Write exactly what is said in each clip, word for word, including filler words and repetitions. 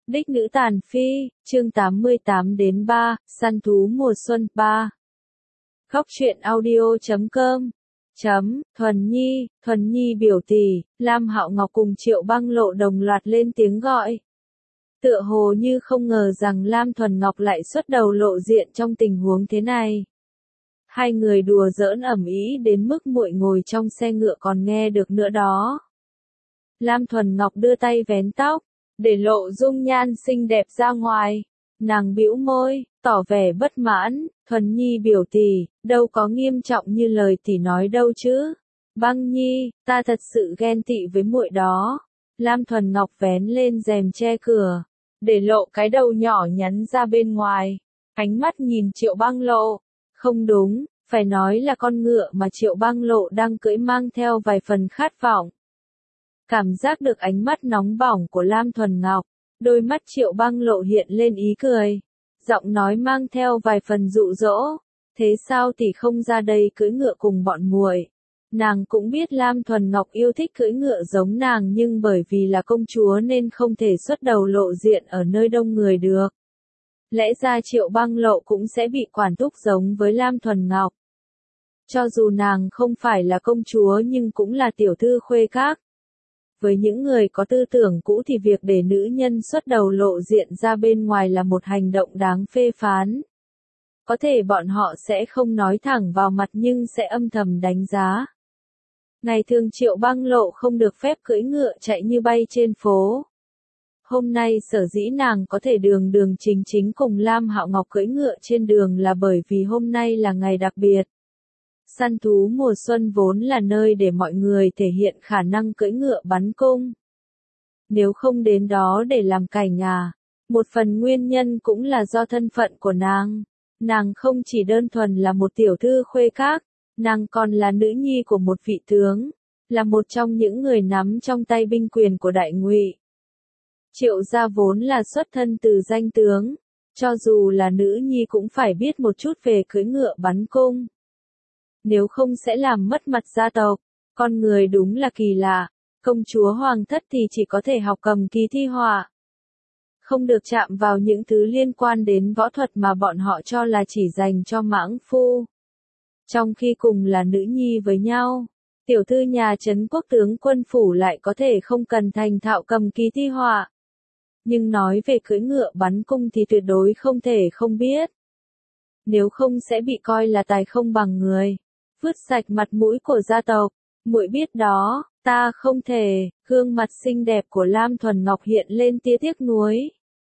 Đích nữ tàn phi, chương tám mươi tám đến ba, săn thú mùa xuân ba. Khóc chuyện audio chấm com chấm, Thuần Nhi, Thuần Nhi biểu tỷ, Lam Hạo Ngọc cùng Triệu Băng Lộ đồng loạt lên tiếng gọi. Tựa hồ như không ngờ rằng Lam Thuần Ngọc lại xuất đầu lộ diện trong tình huống thế này. Hai người đùa giỡn ầm ĩ đến mức muội ngồi trong xe ngựa còn nghe được nữa đó. Lam Thuần Ngọc đưa tay vén tóc, để lộ dung nhan xinh đẹp ra ngoài. Nàng bĩu môi, tỏ vẻ bất mãn, Thuần Nhi biểu tỷ, đâu có nghiêm trọng như lời tỷ nói đâu chứ. Băng Nhi, ta thật sự ghen tị với muội đó. Lam Thuần Ngọc vén lên rèm che cửa, để lộ cái đầu nhỏ nhắn ra bên ngoài. Ánh mắt nhìn Triệu Băng Lộ. Không đúng, phải nói là con ngựa mà Triệu Băng Lộ đang cưỡi mang theo vài phần khát vọng. Cảm giác được ánh mắt nóng bỏng của Lam Thuần Ngọc, đôi mắt Triệu Băng Lộ hiện lên ý cười, giọng nói mang theo vài phần dụ dỗ, thế sao tỷ không ra đây cưỡi ngựa cùng bọn muội? Nàng cũng biết Lam Thuần Ngọc yêu thích cưỡi ngựa giống nàng nhưng bởi vì là công chúa nên không thể xuất đầu lộ diện ở nơi đông người được. Lẽ ra Triệu Băng Lộ cũng sẽ bị quản thúc giống với Lam Thuần Ngọc. Cho dù nàng không phải là công chúa nhưng cũng là tiểu thư khuê các. Với những người có tư tưởng cũ thì việc để nữ nhân xuất đầu lộ diện ra bên ngoài là một hành động đáng phê phán. Có thể bọn họ sẽ không nói thẳng vào mặt nhưng sẽ âm thầm đánh giá. Ngày thường Triệu Băng Lộ không được phép cưỡi ngựa chạy như bay trên phố. Hôm nay sở dĩ nàng có thể đường đường chính chính cùng Lam Hạo Ngọc cưỡi ngựa trên đường là bởi vì hôm nay là ngày đặc biệt. Săn thú mùa xuân vốn là nơi để mọi người thể hiện khả năng cưỡi ngựa bắn cung. Nếu không đến đó để làm cảnh à, một phần nguyên nhân cũng là do thân phận của nàng. Nàng không chỉ đơn thuần là một tiểu thư khuê các, nàng còn là nữ nhi của một vị tướng, là một trong những người nắm trong tay binh quyền của Đại Ngụy. Triệu gia vốn là xuất thân từ danh tướng, cho dù là nữ nhi cũng phải biết một chút về cưỡi ngựa bắn cung. Nếu không sẽ làm mất mặt gia tộc. Con người đúng là kỳ lạ, công chúa hoàng thất thì chỉ có thể học cầm kỳ thi họa. Không được chạm vào những thứ liên quan đến võ thuật mà bọn họ cho là chỉ dành cho mãng phu. Trong khi cùng là nữ nhi với nhau, tiểu thư nhà Trấn Quốc tướng quân phủ lại có thể không cần thành thạo cầm kỳ thi họa. Nhưng nói về cưỡi ngựa bắn cung thì tuyệt đối không thể không biết. Nếu không sẽ bị coi là tài không bằng người. Vứt sạch mặt mũi của gia tộc, muội biết đó, ta không thể. Gương mặt xinh đẹp của Lam Thuần Ngọc hiện lên tia tiếc nuối.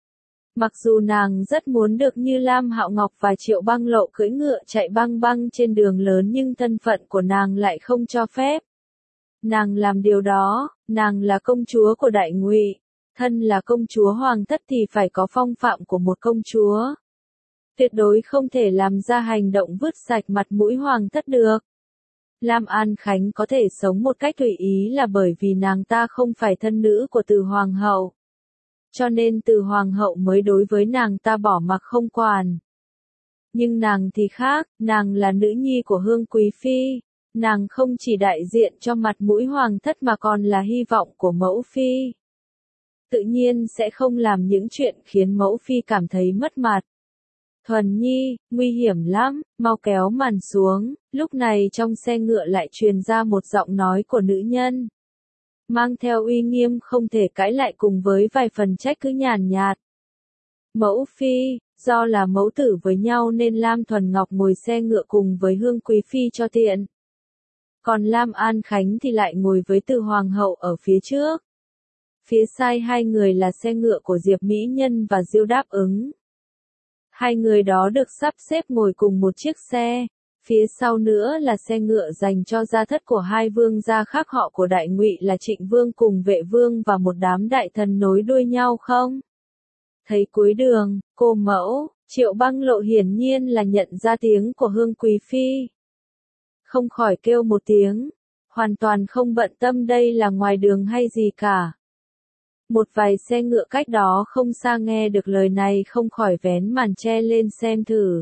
Mặc dù nàng rất muốn được như Lam Hạo Ngọc và Triệu Băng Lộ cưỡi ngựa chạy băng băng trên đường lớn nhưng thân phận của nàng lại không cho phép. Nàng làm điều đó, nàng là công chúa của Đại Ngụy, thân là công chúa hoàng thất thì phải có phong phạm của một công chúa. Tuyệt đối không thể làm ra hành động vứt sạch mặt mũi hoàng thất được. Lam An Khánh có thể sống một cách tùy ý là bởi vì nàng ta không phải thân nữ của Từ Hoàng hậu. Cho nên Từ Hoàng hậu mới đối với nàng ta bỏ mặc không quản. Nhưng nàng thì khác, nàng là nữ nhi của Hương Quý Phi. Nàng không chỉ đại diện cho mặt mũi hoàng thất mà còn là hy vọng của mẫu phi. Tự nhiên sẽ không làm những chuyện khiến mẫu phi cảm thấy mất mặt. Thuần Nhi, nguy hiểm lắm, mau kéo màn xuống. Lúc này trong xe ngựa lại truyền ra một giọng nói của nữ nhân. Mang theo uy nghiêm không thể cãi lại cùng với vài phần trách cứ nhàn nhạt. Mẫu phi, do là mẫu tử với nhau nên Lam Thuần Ngọc ngồi xe ngựa cùng với Hương Quý Phi cho tiện. Còn Lam An Khánh thì lại ngồi với Từ Hoàng hậu ở phía trước. Phía sau hai người là xe ngựa của Diệp Mỹ Nhân và Diêu Đáp Ứng. Hai người đó được sắp xếp ngồi cùng một chiếc xe, phía sau nữa là xe ngựa dành cho gia thất của hai vương gia khác họ của Đại Ngụy là Trịnh Vương cùng Vệ Vương và một đám đại thần nối đuôi nhau không? Thấy cuối đường, cô mẫu, Triệu Băng Lộ hiển nhiên là nhận ra tiếng của Hương Quý Phi. Không khỏi kêu một tiếng, hoàn toàn không bận tâm đây là ngoài đường hay gì cả. Một vài xe ngựa cách đó không xa nghe được lời này không khỏi vén màn che lên xem thử.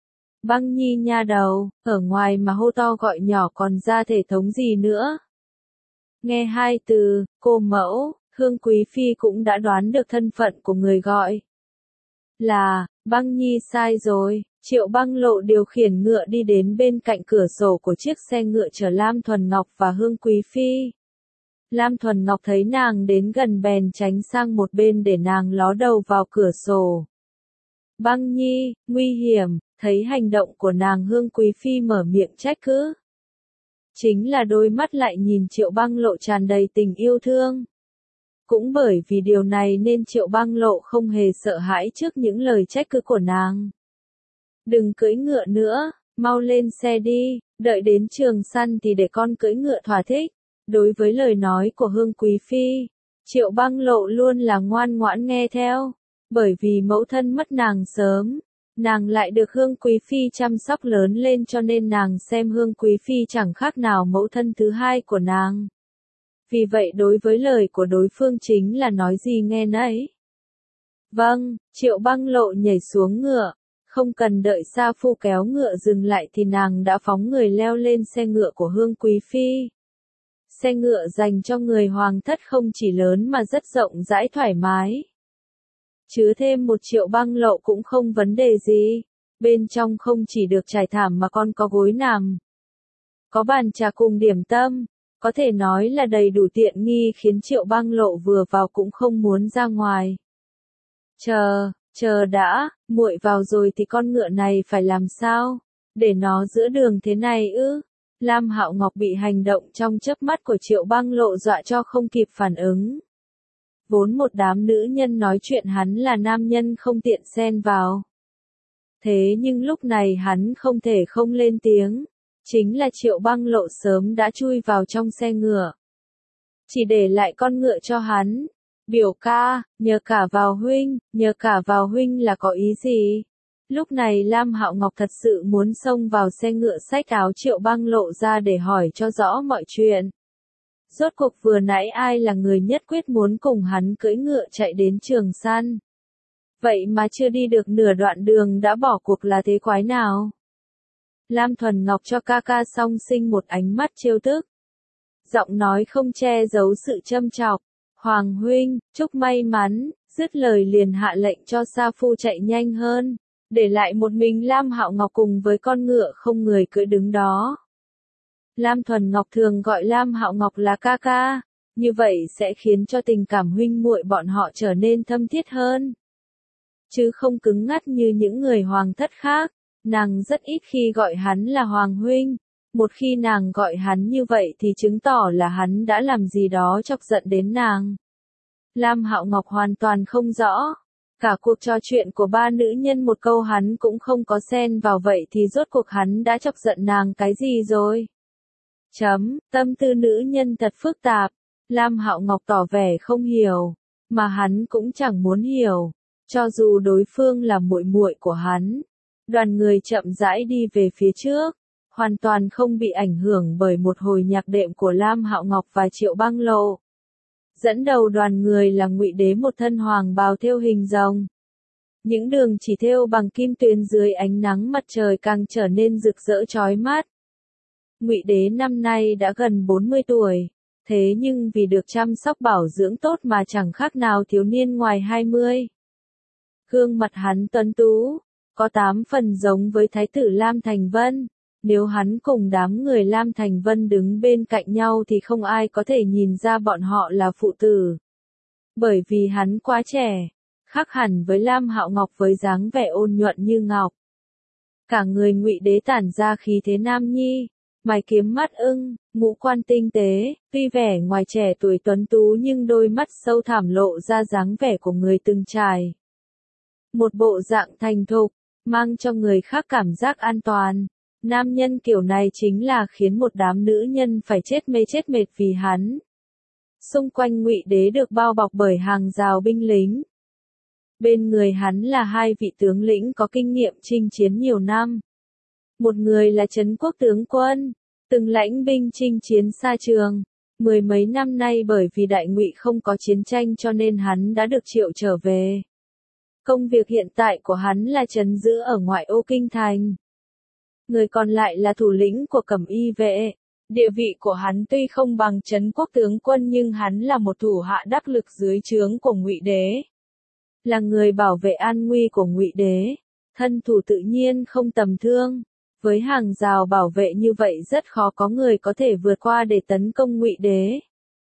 Băng Nhi nha đầu, ở ngoài mà hô to gọi nhỏ còn ra thể thống gì nữa. Nghe hai từ, cô mẫu, Hương Quý Phi cũng đã đoán được thân phận của người gọi. Là, Băng Nhi sai rồi. Triệu Băng Lộ điều khiển ngựa đi đến bên cạnh cửa sổ của chiếc xe ngựa chở Lam Thuần Ngọc và Hương Quý Phi. Lam Thuần Ngọc thấy nàng đến gần bèn tránh sang một bên để nàng ló đầu vào cửa sổ. Băng Nhi, nguy hiểm, thấy hành động của nàng Hương Quý Phi mở miệng trách cứ. Chính là đôi mắt lại nhìn Triệu Băng Lộ tràn đầy tình yêu thương. Cũng bởi vì điều này nên Triệu Băng Lộ không hề sợ hãi trước những lời trách cứ của nàng. Đừng cưỡi ngựa nữa, mau lên xe đi, đợi đến Trường Săn thì để con cưỡi ngựa thỏa thích. Đối với lời nói của Hương Quý Phi, Triệu Băng Lộ luôn là ngoan ngoãn nghe theo. Bởi vì mẫu thân mất nàng sớm, nàng lại được Hương Quý Phi chăm sóc lớn lên cho nên nàng xem Hương Quý Phi chẳng khác nào mẫu thân thứ hai của nàng. Vì vậy đối với lời của đối phương chính là nói gì nghe nấy. Vâng, Triệu Băng Lộ nhảy xuống ngựa, không cần đợi Sa Phu kéo ngựa dừng lại thì nàng đã phóng người leo lên xe ngựa của Hương Quý Phi. Xe ngựa dành cho người hoàng thất không chỉ lớn mà rất rộng rãi thoải mái. Chứa thêm một Triệu Băng Lộ cũng không vấn đề gì. Bên trong không chỉ được trải thảm mà còn có gối nằm. Có bàn trà cùng điểm tâm. Có thể nói là đầy đủ tiện nghi khiến Triệu Băng Lộ vừa vào cũng không muốn ra ngoài. Chờ, chờ đã, muội vào rồi thì con ngựa này phải làm sao? Để nó giữa đường thế này ư? Lam Hạo Ngọc bị hành động trong chớp mắt của Triệu Băng Lộ dọa cho không kịp phản ứng. Vốn một đám nữ nhân nói chuyện hắn là nam nhân không tiện xen vào. Thế nhưng lúc này hắn không thể không lên tiếng. Chính là Triệu Băng Lộ sớm đã chui vào trong xe ngựa. Chỉ để lại con ngựa cho hắn. Biểu ca, nhờ cả vào huynh, nhờ cả vào huynh là có ý gì? Lúc này Lam Hạo Ngọc thật sự muốn xông vào xe ngựa xách áo Triệu Băng Lộ ra để hỏi cho rõ mọi chuyện. Rốt cuộc vừa nãy ai là người nhất quyết muốn cùng hắn cưỡi ngựa chạy đến Trường Săn? Vậy mà chưa đi được nửa đoạn đường đã bỏ cuộc là thế quái nào? Lam Thuần Ngọc cho ca ca song sinh một ánh mắt trêu tức. Giọng nói không che giấu sự châm chọc. Hoàng huynh, chúc may mắn, dứt lời liền hạ lệnh cho Sa Phu chạy nhanh hơn. Để lại một mình Lam Hạo Ngọc cùng với con ngựa không người cưỡi đứng đó. Lam Thuần Ngọc thường gọi Lam Hạo Ngọc là ca ca. Như vậy sẽ khiến cho tình cảm huynh muội bọn họ trở nên thâm thiết hơn. Chứ không cứng ngắt như những người hoàng thất khác. Nàng rất ít khi gọi hắn là Hoàng huynh. Một khi nàng gọi hắn như vậy thì chứng tỏ là hắn đã làm gì đó chọc giận đến nàng. Lam Hạo Ngọc hoàn toàn không rõ. Cả cuộc trò chuyện của ba nữ nhân một câu hắn cũng không có xen vào vậy thì rốt cuộc hắn đã chọc giận nàng cái gì rồi? Chấm, tâm tư nữ nhân thật phức tạp. Lam Hạo Ngọc tỏ vẻ không hiểu. Mà hắn cũng chẳng muốn hiểu. Cho dù đối phương là muội muội của hắn. Đoàn người chậm rãi đi về phía trước, hoàn toàn không bị ảnh hưởng bởi một hồi nhạc đệm của Lam Hạo Ngọc và Triệu Băng Lộ. Dẫn đầu đoàn người là Ngụy Đế một thân hoàng bào thêu hình rồng. Những đường chỉ thêu bằng kim tuyền dưới ánh nắng mặt trời càng trở nên rực rỡ chói mắt. Ngụy Đế năm nay đã gần bốn mươi tuổi, thế nhưng vì được chăm sóc bảo dưỡng tốt mà chẳng khác nào thiếu niên ngoài hai mươi. Gương mặt hắn tuấn tú, có tám phần giống với Thái tử Lam Thành Vân. Nếu hắn cùng đám người Lam Thành Vân đứng bên cạnh nhau thì không ai có thể nhìn ra bọn họ là phụ tử. Bởi vì hắn quá trẻ, khác hẳn với Lam Hạo Ngọc với dáng vẻ ôn nhuận như ngọc. Cả người Ngụy Đế tản ra khí thế nam nhi, mày kiếm mắt ưng, ngũ quan tinh tế, tuy vẻ ngoài trẻ tuổi tuấn tú nhưng đôi mắt sâu thẳm lộ ra dáng vẻ của người từng trải. Một bộ dạng thành thục, mang cho người khác cảm giác an toàn. Nam nhân kiểu này chính là khiến một đám nữ nhân phải chết mê chết mệt vì hắn. Xung quanh Ngụy Đế được bao bọc bởi hàng rào binh lính. Bên người hắn là hai vị tướng lĩnh có kinh nghiệm chinh chiến nhiều năm. Một người là Trấn Quốc tướng quân, từng lãnh binh chinh chiến xa trường. Mười mấy năm nay bởi vì Đại Ngụy không có chiến tranh cho nên hắn đã được triệu trở về. Công việc hiện tại của hắn là trấn giữ ở ngoại ô kinh thành. Người còn lại là thủ lĩnh của Cẩm Y vệ, Địa vị của hắn tuy không bằng Trấn Quốc tướng quân nhưng hắn là một thủ hạ đắc lực dưới trướng của Ngụy Đế. Là người bảo vệ an nguy của Ngụy Đế, thân thủ tự nhiên không tầm thường. Với hàng rào bảo vệ như vậy rất khó có người có thể vượt qua để tấn công Ngụy Đế.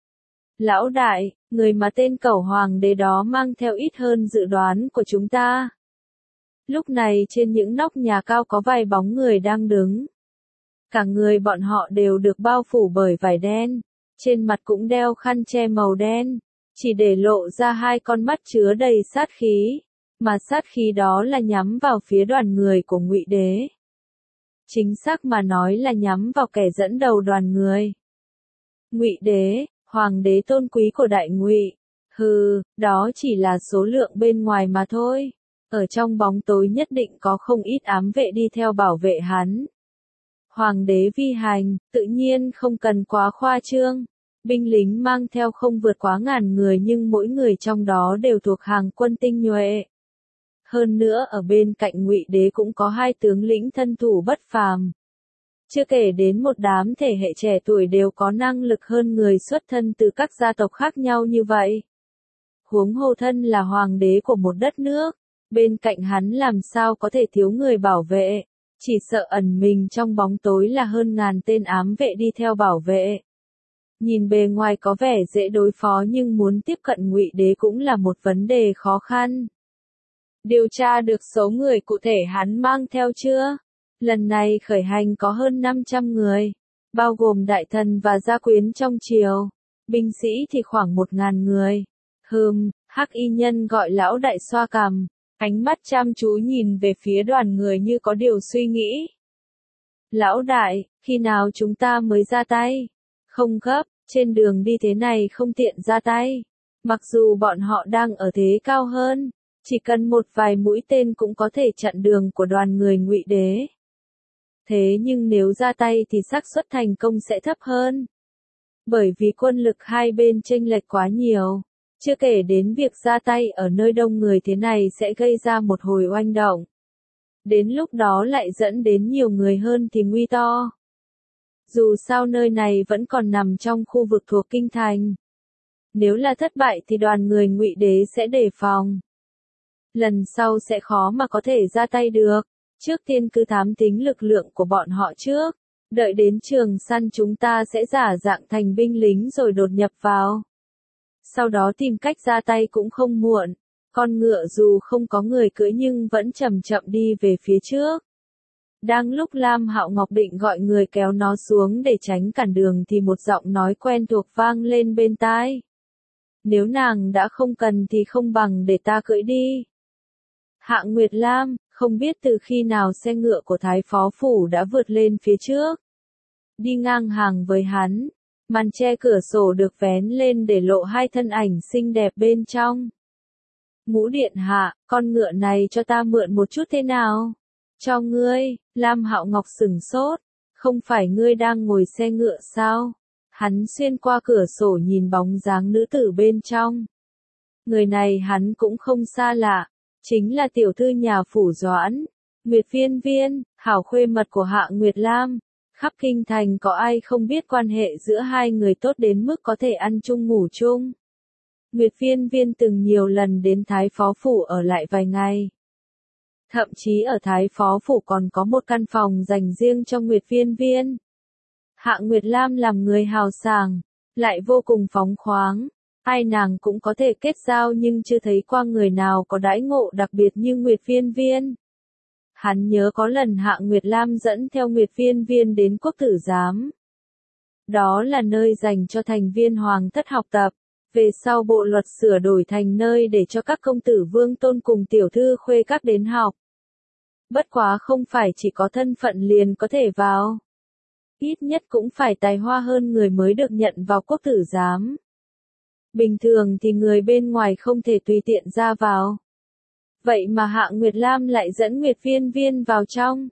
Lão đại, người mà tên cẩu hoàng đế đó mang theo ít hơn dự đoán của chúng ta. Lúc này trên những nóc nhà cao có vài bóng người đang đứng. Cả người bọn họ đều được bao phủ bởi vải đen, trên mặt cũng đeo khăn che màu đen, chỉ để lộ ra hai con mắt chứa đầy sát khí, mà sát khí đó là nhắm vào phía đoàn người của Ngụy Đế. Chính xác mà nói là nhắm vào kẻ dẫn đầu đoàn người. Ngụy Đế, hoàng đế tôn quý của Đại Ngụy. Hừ, đó chỉ là số lượng bên ngoài mà thôi. Ở trong bóng tối nhất định có không ít ám vệ đi theo bảo vệ hắn. Hoàng đế vi hành, tự nhiên không cần quá khoa trương. Binh lính mang theo không vượt quá ngàn người nhưng mỗi người trong đó đều thuộc hàng quân tinh nhuệ. Hơn nữa ở bên cạnh Ngụy Đế cũng có hai tướng lĩnh thân thủ bất phàm. Chưa kể đến một đám thể hệ trẻ tuổi đều có năng lực hơn người xuất thân từ các gia tộc khác nhau như vậy. Huống hồ thân là hoàng đế của một đất nước, bên cạnh hắn làm sao có thể thiếu người bảo vệ, chỉ sợ ẩn mình trong bóng tối là hơn ngàn tên ám vệ đi theo bảo vệ. Nhìn bề ngoài có vẻ dễ đối phó nhưng muốn tiếp cận Ngụy Đế cũng là một vấn đề khó khăn. Điều tra được số người cụ thể hắn mang theo chưa? Lần này khởi hành có hơn năm trăm người, bao gồm đại thần và gia quyến trong triều, binh sĩ thì khoảng một ngàn người. Hừm, hắc y nhân gọi lão đại xoa cằm, ánh mắt chăm chú nhìn về phía đoàn người như có điều suy nghĩ. Lão đại, khi nào chúng ta mới ra tay? Không gấp, trên đường đi thế này không tiện ra tay. Mặc dù bọn họ đang ở thế cao hơn, chỉ cần một vài mũi tên cũng có thể chặn đường của đoàn người Ngụy Đế. Thế nhưng nếu ra tay thì xác suất thành công sẽ thấp hơn. Bởi vì quân lực hai bên chênh lệch quá nhiều. Chưa kể đến việc ra tay ở nơi đông người thế này sẽ gây ra một hồi oanh động. Đến lúc đó lại dẫn đến nhiều người hơn thì nguy to. Dù sao nơi này vẫn còn nằm trong khu vực thuộc kinh thành. Nếu là thất bại thì đoàn người Ngụy Đế sẽ đề phòng. Lần sau sẽ khó mà có thể ra tay được. Trước tiên cứ thám tính lực lượng của bọn họ trước. Đợi đến trường săn chúng ta sẽ giả dạng thành binh lính rồi đột nhập vào. Sau đó tìm cách ra tay cũng không muộn. Con ngựa dù không có người cưỡi nhưng vẫn chậm chậm đi về phía trước. Đang lúc Lam Hạo Ngọc định gọi người kéo nó xuống để tránh cản đường thì một giọng nói quen thuộc vang lên bên tai. Nếu nàng đã không cần thì không bằng để ta cưỡi đi. Hạ Nguyệt Lam, không biết từ khi nào xe ngựa của Thái Phó Phủ đã vượt lên phía trước. Đi ngang hàng với hắn, màn che cửa sổ được vén lên để lộ hai thân ảnh xinh đẹp bên trong. Ngũ điện hạ, con ngựa này cho ta mượn một chút thế nào? Cho ngươi, Lam Hạo Ngọc sửng sốt, không phải ngươi đang ngồi xe ngựa sao? Hắn xuyên qua cửa sổ nhìn bóng dáng nữ tử bên trong. Người này hắn cũng không xa lạ, chính là tiểu thư nhà phủ Doãn, Nguyệt Viên Viên, hảo khuê mật của Hạ Nguyệt Lam. Khắp kinh thành có ai không biết quan hệ giữa hai người tốt đến mức có thể ăn chung ngủ chung. Nguyệt Viên Viên từng nhiều lần đến Thái Phó Phủ ở lại vài ngày. Thậm chí ở Thái Phó Phủ còn có một căn phòng dành riêng cho Nguyệt Viên Viên. Hạ Nguyệt Lam làm người hào sảng, lại vô cùng phóng khoáng. Ai nàng cũng có thể kết giao nhưng chưa thấy qua người nào có đãi ngộ đặc biệt như Nguyệt Viên Viên. Hắn nhớ có lần Hạ Nguyệt Lam dẫn theo Nguyệt Viên Viên đến Quốc Tử Giám. Đó là nơi dành cho thành viên hoàng thất học tập. Về sau bộ luật sửa đổi thành nơi để cho các công tử vương tôn cùng tiểu thư khuê các đến học. Bất quá không phải chỉ có thân phận liền có thể vào. Ít nhất cũng phải tài hoa hơn người mới được nhận vào Quốc Tử Giám. Bình thường thì người bên ngoài không thể tùy tiện ra vào. Vậy mà Hạ Nguyệt Lam lại dẫn Nguyệt Viên Viên vào trong.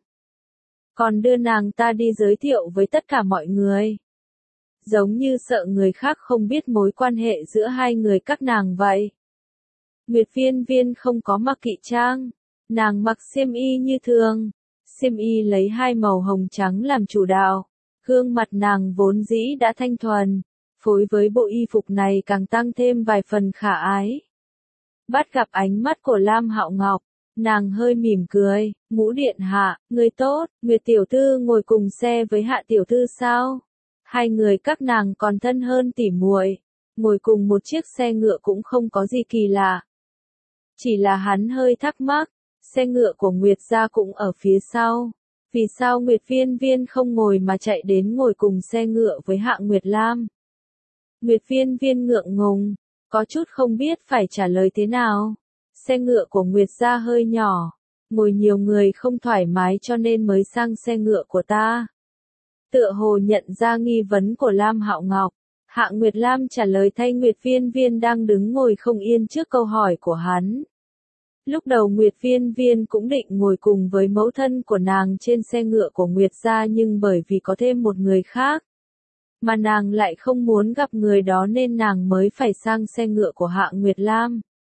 Còn đưa nàng ta đi giới thiệu với tất cả mọi người. Giống như sợ người khác không biết mối quan hệ giữa hai người các nàng vậy. Nguyệt Viên Viên không có mặc kỵ trang. Nàng mặc xiêm y như thường. Xiêm y lấy hai màu hồng trắng làm chủ đạo. Gương mặt nàng vốn dĩ đã thanh thuần, phối với bộ y phục này càng tăng thêm vài phần khả ái. Bắt gặp ánh mắt của Lam Hạo Ngọc, nàng hơi mỉm cười, Ngũ điện hạ, người tốt, Nguyệt tiểu thư ngồi cùng xe với Hạ tiểu thư sao? Hai người các nàng còn thân hơn tỉ muội, ngồi cùng một chiếc xe ngựa cũng không có gì kỳ lạ. Chỉ là hắn hơi thắc mắc, xe ngựa của Nguyệt gia cũng ở phía sau. Vì sao Nguyệt Viên Viên không ngồi mà chạy đến ngồi cùng xe ngựa với Hạ Nguyệt Lam? Nguyệt Viên Viên ngượng ngùng, có chút không biết phải trả lời thế nào. Xe ngựa của Nguyệt gia hơi nhỏ, ngồi nhiều người không thoải mái cho nên mới sang xe ngựa của ta. Tựa hồ nhận ra nghi vấn của Lam Hạo Ngọc, Hạ Nguyệt Lam trả lời thay Nguyệt Viên Viên đang đứng ngồi không yên trước câu hỏi của hắn. Lúc đầu Nguyệt Viên Viên cũng định ngồi cùng với mẫu thân của nàng trên xe ngựa của Nguyệt gia nhưng bởi vì có thêm một người khác, mà nàng lại không muốn gặp người đó nên nàng mới phải sang xe ngựa của Hạ Nguyệt Lam.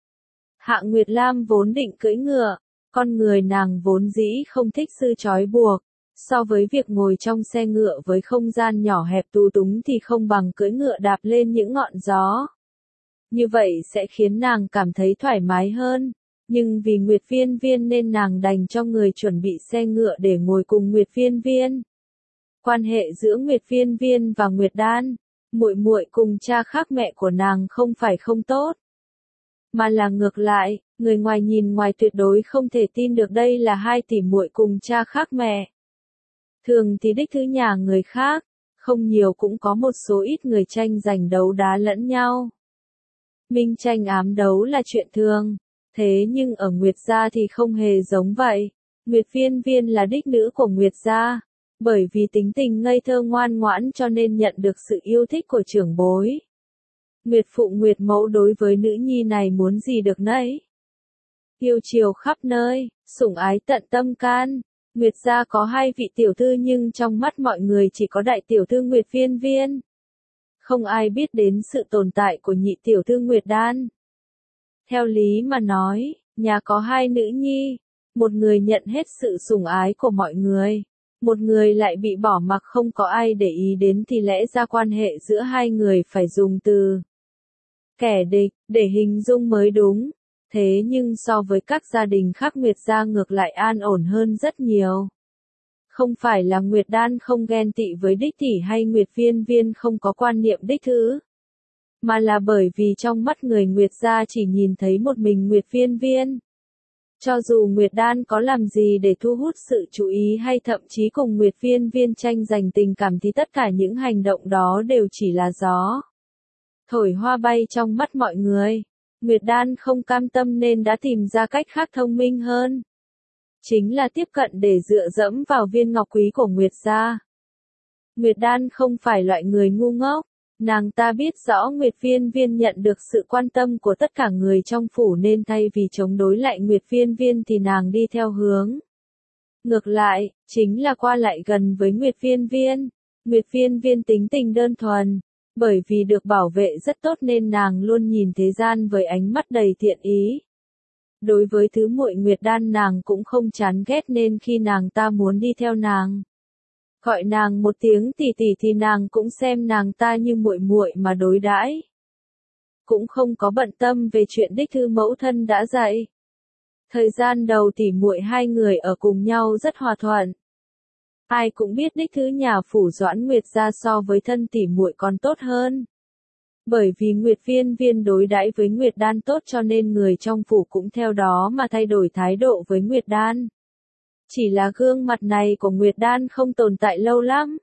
Hạ Nguyệt Lam vốn định cưỡi ngựa, con người nàng vốn dĩ không thích sự trói buộc, so với việc ngồi trong xe ngựa với không gian nhỏ hẹp tù túng thì không bằng cưỡi ngựa đạp lên những ngọn gió. Như vậy sẽ khiến nàng cảm thấy thoải mái hơn. Nhưng vì Nguyệt Viên Viên nên nàng đành cho người chuẩn bị xe ngựa để ngồi cùng Nguyệt Viên Viên. Quan hệ giữa Nguyệt Viên Viên và Nguyệt Đan, muội muội cùng cha khác mẹ của nàng không phải không tốt, mà là ngược lại, người ngoài nhìn ngoài tuyệt đối không thể tin được đây là hai tỷ muội cùng cha khác mẹ. Thường thì đích thứ nhà người khác, không nhiều cũng có một số ít người tranh giành đấu đá lẫn nhau. Minh tranh ám đấu là chuyện thường. Thế nhưng ở Nguyệt gia thì không hề giống vậy. Nguyệt Viên Viên là đích nữ của Nguyệt gia, bởi vì tính tình ngây thơ ngoan ngoãn cho nên nhận được sự yêu thích của trưởng bối. Nguyệt phụ Nguyệt mẫu đối với nữ nhi này muốn gì được nấy. Yêu chiều khắp nơi, sủng ái tận tâm can. Nguyệt gia có hai vị tiểu thư nhưng trong mắt mọi người chỉ có đại tiểu thư Nguyệt Viên Viên. Không ai biết đến sự tồn tại của nhị tiểu thư Nguyệt Đan. Theo lý mà nói, nhà có hai nữ nhi, một người nhận hết sự sủng ái của mọi người, một người lại bị bỏ mặc không có ai để ý đến thì lẽ ra quan hệ giữa hai người phải dùng từ kẻ địch để hình dung mới đúng. Thế nhưng so với các gia đình khác Nguyệt gia ngược lại an ổn hơn rất nhiều. Không phải là Nguyệt Đan không ghen tị với đích tỷ hay Nguyệt Viên Viên không có quan niệm đích thứ, mà là bởi vì trong mắt người Nguyệt gia chỉ nhìn thấy một mình Nguyệt Viên Viên. Cho dù Nguyệt Đan có làm gì để thu hút sự chú ý hay thậm chí cùng Nguyệt Viên Viên tranh giành tình cảm thì tất cả những hành động đó đều chỉ là gió thổi hoa bay trong mắt mọi người. Nguyệt Đan không cam tâm nên đã tìm ra cách khác thông minh hơn. Chính là tiếp cận để dựa dẫm vào viên ngọc quý của Nguyệt gia. Nguyệt Đan không phải loại người ngu ngốc. Nàng ta biết rõ Nguyệt Viên Viên nhận được sự quan tâm của tất cả người trong phủ nên thay vì chống đối lại Nguyệt Viên Viên thì nàng đi theo hướng ngược lại, chính là qua lại gần với Nguyệt Viên Viên. Nguyệt Viên Viên tính tình đơn thuần, bởi vì được bảo vệ rất tốt nên nàng luôn nhìn thế gian với ánh mắt đầy thiện ý. Đối với thứ muội Nguyệt Đan nàng cũng không chán ghét nên khi nàng ta muốn đi theo nàng, gọi nàng một tiếng tỷ tỷ thì nàng cũng xem nàng ta như muội muội mà đối đãi, cũng không có bận tâm về chuyện đích thư mẫu thân đã dạy. Thời gian đầu tỷ muội hai người ở cùng nhau rất hòa thuận. Ai cũng biết đích thư nhà phủ Doãn Nguyệt gia so với thân tỷ muội còn tốt hơn. Bởi vì Nguyệt Viên Viên đối đãi với Nguyệt Đan tốt cho nên người trong phủ cũng theo đó mà thay đổi thái độ với Nguyệt Đan. Chỉ là gương mặt này của Nguyệt Đan không tồn tại lâu lắm.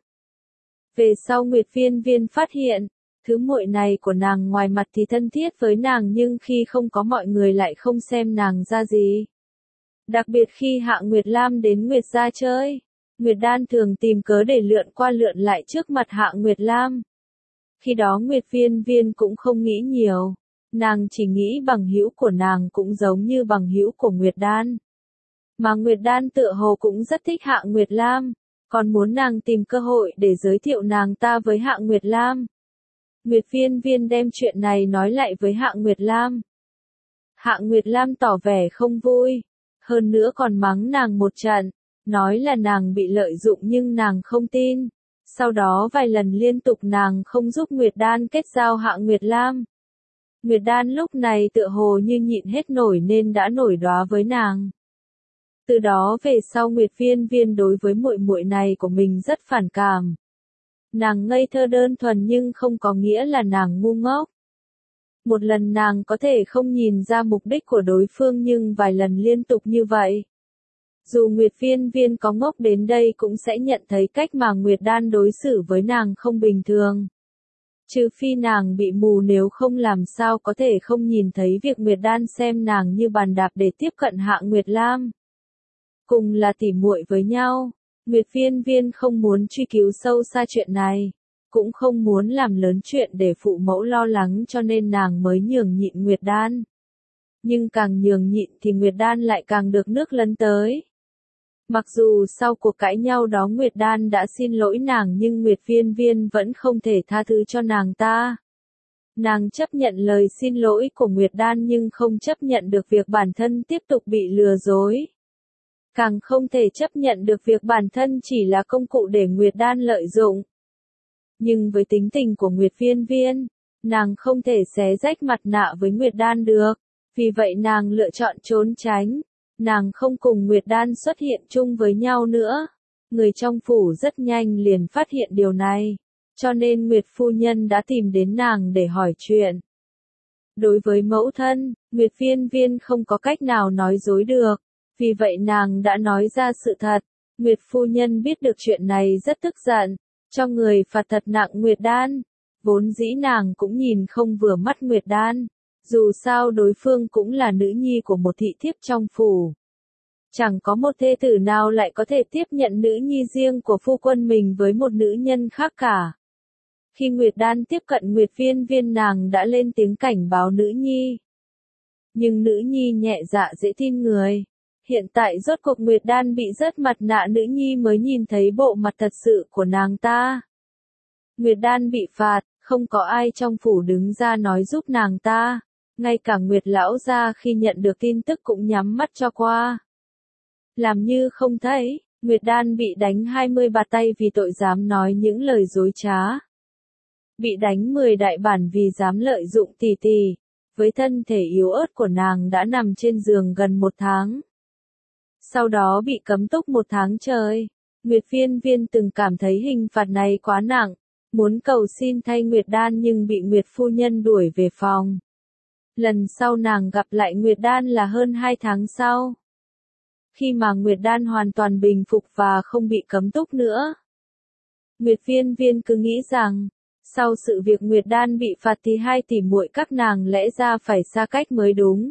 Về sau Nguyệt Viên Viên phát hiện, thứ muội này của nàng ngoài mặt thì thân thiết với nàng nhưng khi không có mọi người lại không xem nàng ra gì. Đặc biệt khi Hạ Nguyệt Lam đến Nguyệt gia chơi, Nguyệt Đan thường tìm cớ để lượn qua lượn lại trước mặt Hạ Nguyệt Lam. Khi đó Nguyệt Viên Viên cũng không nghĩ nhiều, nàng chỉ nghĩ bằng hữu của nàng cũng giống như bằng hữu của Nguyệt Đan. Mà Nguyệt Đan tựa hồ cũng rất thích Hạ Nguyệt Lam, còn muốn nàng tìm cơ hội để giới thiệu nàng ta với Hạ Nguyệt Lam. Nguyệt Viên Viên đem chuyện này nói lại với Hạ Nguyệt Lam. Hạ Nguyệt Lam tỏ vẻ không vui, hơn nữa còn mắng nàng một trận, nói là nàng bị lợi dụng nhưng nàng không tin, Sau đó vài lần liên tục nàng không giúp Nguyệt Đan kết giao Hạ Nguyệt Lam. Nguyệt Đan lúc này tựa hồ như nhịn hết nổi nên đã nổi đóa với nàng. Từ đó về sau Nguyệt Viên Viên đối với muội muội này của mình rất phản cảm. Nàng ngây thơ đơn thuần nhưng không có nghĩa là nàng ngu ngốc. Một lần nàng có thể không nhìn ra mục đích của đối phương nhưng vài lần liên tục như vậy. Dù Nguyệt Viên Viên có ngốc đến đây cũng sẽ nhận thấy cách mà Nguyệt Đan đối xử với nàng không bình thường. Trừ phi nàng bị mù, nếu không làm sao có thể không nhìn thấy việc Nguyệt Đan xem nàng như bàn đạp để tiếp cận Hạ Nguyệt Lam. Cùng là tỉ muội với nhau, Nguyệt Viên Viên không muốn truy cứu sâu xa chuyện này, cũng không muốn làm lớn chuyện để phụ mẫu lo lắng cho nên nàng mới nhường nhịn Nguyệt Đan. Nhưng càng nhường nhịn thì Nguyệt Đan lại càng được nước lấn tới. Mặc dù sau cuộc cãi nhau đó Nguyệt Đan đã xin lỗi nàng nhưng Nguyệt Viên Viên vẫn không thể tha thứ cho nàng ta. Nàng chấp nhận lời xin lỗi của Nguyệt Đan nhưng không chấp nhận được việc bản thân tiếp tục bị lừa dối. Càng không thể chấp nhận được việc bản thân chỉ là công cụ để Nguyệt Đan lợi dụng. Nhưng với tính tình của Nguyệt Viên Viên, nàng không thể xé rách mặt nạ với Nguyệt Đan được, vì vậy nàng lựa chọn trốn tránh. Nàng không cùng Nguyệt Đan xuất hiện chung với nhau nữa. Người trong phủ rất nhanh liền phát hiện điều này, cho nên Nguyệt phu nhân đã tìm đến nàng để hỏi chuyện. Đối với mẫu thân, Nguyệt Viên Viên không có cách nào nói dối được, vì vậy nàng đã nói ra sự thật. Nguyệt phu nhân biết được chuyện này rất tức giận, cho người phạt thật nặng Nguyệt Đan. Vốn dĩ nàng cũng nhìn không vừa mắt Nguyệt Đan. Dù sao đối phương cũng là nữ nhi của một thị thiếp trong phủ. Chẳng có một thê tử nào lại có thể tiếp nhận nữ nhi riêng của phu quân mình với một nữ nhân khác cả. Khi Nguyệt Đan tiếp cận Nguyệt Viên Viên nàng đã lên tiếng cảnh báo nữ nhi. Nhưng nữ nhi nhẹ dạ dễ tin người. Hiện tại rốt cuộc Nguyệt Đan bị rớt mặt nạ nữ nhi mới nhìn thấy bộ mặt thật sự của nàng ta. Nguyệt Đan bị phạt, không có ai trong phủ đứng ra nói giúp nàng ta. Ngay cả Nguyệt lão gia khi nhận được tin tức cũng nhắm mắt cho qua. Làm như không thấy, Nguyệt Đan bị đánh hai mươi bạt tay vì tội dám nói những lời dối trá. Bị đánh mười đại bản vì dám lợi dụng tỷ tỷ. Với thân thể yếu ớt của nàng đã nằm trên giường gần một tháng. Sau đó bị cấm túc một tháng trời. Nguyệt Viên Viên từng cảm thấy hình phạt này quá nặng, muốn cầu xin thay Nguyệt Đan nhưng bị Nguyệt phu nhân đuổi về phòng. Lần sau nàng gặp lại Nguyệt Đan là hơn hai tháng sau. Khi mà Nguyệt Đan hoàn toàn bình phục và không bị cấm túc nữa. Nguyệt Viên Viên cứ nghĩ rằng, sau sự việc Nguyệt Đan bị phạt thì hai tỷ muội các nàng lẽ ra phải xa cách mới đúng.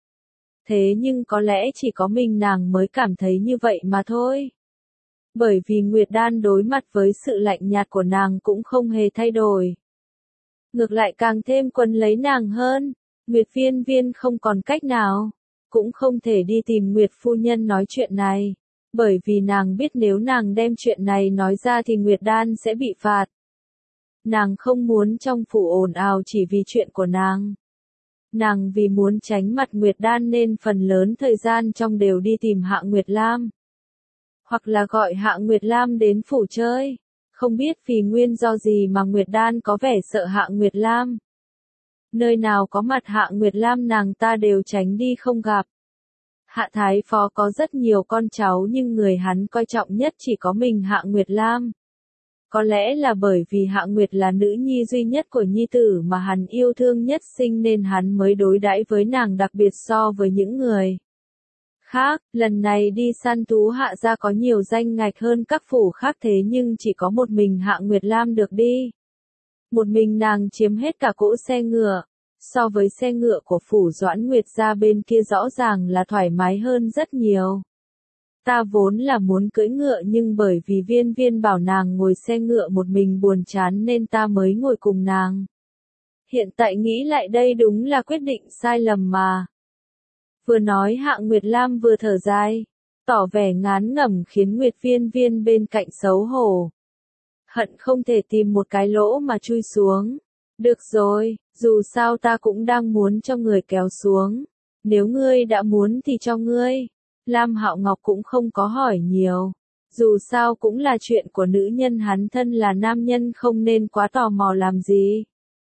Thế nhưng có lẽ chỉ có mình nàng mới cảm thấy như vậy mà thôi. Bởi vì Nguyệt Đan đối mặt với sự lạnh nhạt của nàng cũng không hề thay đổi. Ngược lại càng thêm quấn lấy nàng hơn. Nguyệt Viên Viên không còn cách nào, cũng không thể đi tìm Nguyệt phu nhân nói chuyện này, bởi vì nàng biết nếu nàng đem chuyện này nói ra thì Nguyệt Đan sẽ bị phạt. Nàng không muốn trong phủ ồn ào chỉ vì chuyện của nàng. Nàng vì muốn tránh mặt Nguyệt Đan nên phần lớn thời gian trong đều đi tìm Hạ Nguyệt Lam. Hoặc là gọi Hạ Nguyệt Lam đến phủ chơi. Không biết vì nguyên do gì mà Nguyệt Đan có vẻ sợ Hạ Nguyệt Lam. Nơi nào có mặt Hạ Nguyệt Lam nàng ta đều tránh đi không gặp. Hạ Thái Phó có rất nhiều con cháu nhưng người hắn coi trọng nhất chỉ có mình Hạ Nguyệt Lam. Có lẽ là bởi vì Hạ Nguyệt là nữ nhi duy nhất của nhi tử mà hắn yêu thương nhất sinh nên hắn mới đối đãi với nàng đặc biệt so với những người khác. Lần này đi săn thú Hạ gia có nhiều danh ngạch hơn các phủ khác thế nhưng chỉ có một mình Hạ Nguyệt Lam được đi. Một mình nàng chiếm hết cả cỗ xe ngựa. So với xe ngựa của phủ Doãn Nguyệt gia bên kia rõ ràng là thoải mái hơn rất nhiều. Ta vốn là muốn cưỡi ngựa nhưng bởi vì Viên Viên bảo nàng ngồi xe ngựa một mình buồn chán nên ta mới ngồi cùng nàng. Hiện tại nghĩ lại đây đúng là quyết định sai lầm mà. Vừa nói Hạ Nguyệt Lam vừa thở dài, tỏ vẻ ngán ngẩm khiến Nguyệt Viên Viên bên cạnh xấu hổ. Hận không thể tìm một cái lỗ mà chui xuống. Được rồi, dù sao ta cũng đang muốn cho người kéo xuống. Nếu ngươi đã muốn thì cho ngươi. Lam Hạo Ngọc cũng không có hỏi nhiều. Dù sao cũng là chuyện của nữ nhân, hắn thân là nam nhân không nên quá tò mò làm gì.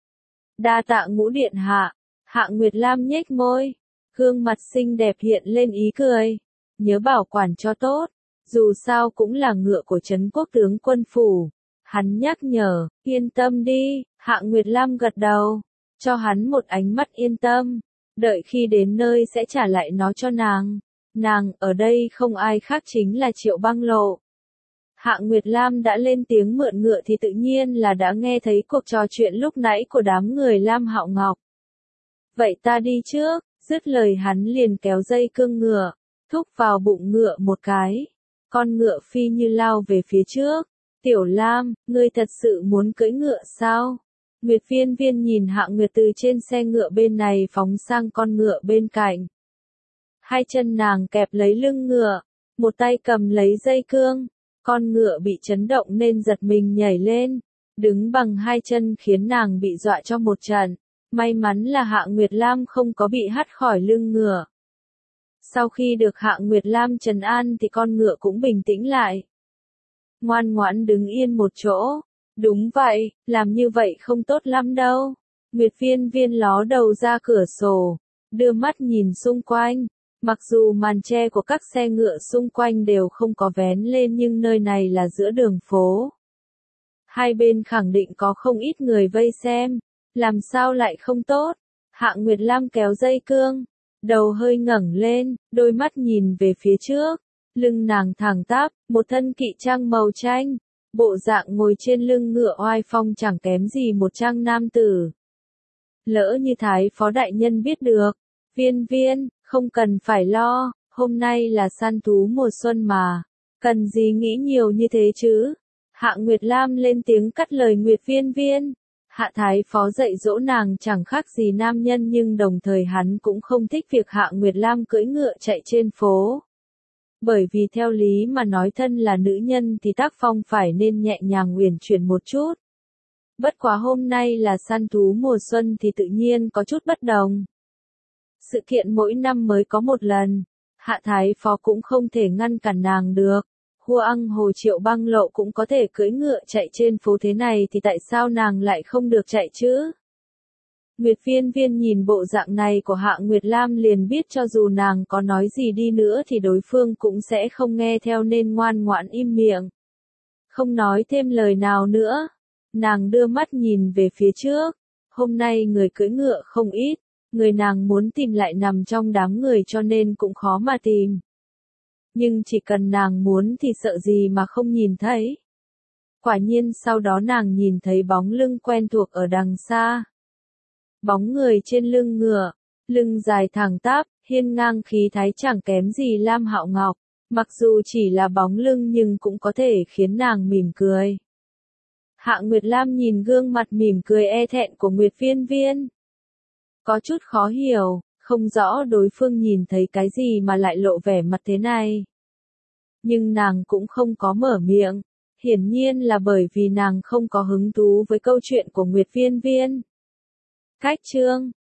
Đa tạ Ngũ điện hạ. Hạ Nguyệt Lam nhếch môi, gương mặt xinh đẹp hiện lên ý cười. Nhớ bảo quản cho tốt, dù sao cũng là ngựa của Trấn Quốc tướng quân phủ. Hắn nhắc nhở, yên tâm đi. Hạ Nguyệt Lam gật đầu, cho hắn một ánh mắt yên tâm. Đợi khi đến nơi sẽ trả lại nó cho nàng. Nàng ở đây không ai khác chính là Triệu Băng Lộ. Hạ Nguyệt Lam đã lên tiếng mượn ngựa thì tự nhiên là đã nghe thấy cuộc trò chuyện lúc nãy của đám người Lam Hạo Ngọc. Vậy ta đi trước, dứt lời hắn liền kéo dây cương ngựa, thúc vào bụng ngựa một cái. Con ngựa phi như lao về phía trước. Tiểu Lam, ngươi thật sự muốn cưỡi ngựa sao? Nguyệt Viên Viên nhìn Hạ Nguyệt từ trên xe ngựa bên này phóng sang con ngựa bên cạnh. Hai chân nàng kẹp lấy lưng ngựa, một tay cầm lấy dây cương. Con ngựa bị chấn động nên giật mình nhảy lên, đứng bằng hai chân khiến nàng bị dọa cho một trận. May mắn là Hạ Nguyệt Lam không có bị hất khỏi lưng ngựa. Sau khi được Hạ Nguyệt Lam trấn an thì con ngựa cũng bình tĩnh lại. Ngoan ngoãn đứng yên một chỗ. Đúng vậy, làm như vậy không tốt lắm đâu. Nguyệt Viên Viên ló đầu ra cửa sổ, đưa mắt nhìn xung quanh. Mặc dù màn che của các xe ngựa xung quanh đều không có vén lên nhưng nơi này là giữa đường phố. Hai bên khẳng định có không ít người vây xem. Làm sao lại không tốt? Hạ Nguyệt Lam kéo dây cương, đầu hơi ngẩng lên, đôi mắt nhìn về phía trước. Lưng nàng thẳng tắp, một thân kỵ trang màu chanh. Bộ dạng ngồi trên lưng ngựa oai phong chẳng kém gì một trang nam tử. Lỡ như Thái Phó Đại Nhân biết được. Viên Viên, không cần phải lo, hôm nay là săn thú mùa xuân mà. Cần gì nghĩ nhiều như thế chứ? Hạ Nguyệt Lam lên tiếng cắt lời Nguyệt Viên Viên. Hạ Thái Phó dạy dỗ nàng chẳng khác gì nam nhân nhưng đồng thời hắn cũng không thích việc Hạ Nguyệt Lam cưỡi ngựa chạy trên phố. Bởi vì theo lý mà nói thân là nữ nhân thì tác phong phải nên nhẹ nhàng uyển chuyển một chút. Bất quá hôm nay là săn thú mùa xuân thì tự nhiên có chút bất đồng. Sự kiện mỗi năm mới có một lần, Hạ Thái Phó cũng không thể ngăn cản nàng được. Huang Hồ Triệu Băng Lộ cũng có thể cưỡi ngựa chạy trên phố thế này thì tại sao nàng lại không được chạy chứ? Nguyệt Viên Viên nhìn bộ dạng này của Hạ Nguyệt Lam liền biết cho dù nàng có nói gì đi nữa thì đối phương cũng sẽ không nghe theo nên ngoan ngoãn im miệng. Không nói thêm lời nào nữa. Nàng đưa mắt nhìn về phía trước. Hôm nay người cưỡi ngựa không ít. Người nàng muốn tìm lại nằm trong đám người cho nên cũng khó mà tìm. Nhưng chỉ cần nàng muốn thì sợ gì mà không nhìn thấy. Quả nhiên sau đó nàng nhìn thấy bóng lưng quen thuộc ở đằng xa. Bóng người trên lưng ngựa, lưng dài thẳng tắp, hiên ngang khí thái chẳng kém gì Lam Hạo Ngọc. Mặc dù chỉ là bóng lưng nhưng cũng có thể khiến nàng mỉm cười. Hạ Nguyệt Lam nhìn gương mặt mỉm cười e thẹn của Nguyệt Viên Viên. Có chút khó hiểu, không rõ đối phương nhìn thấy cái gì mà lại lộ vẻ mặt thế này. Nhưng nàng cũng không có mở miệng, hiển nhiên là bởi vì nàng không có hứng thú với câu chuyện của Nguyệt Viên Viên. Cách chương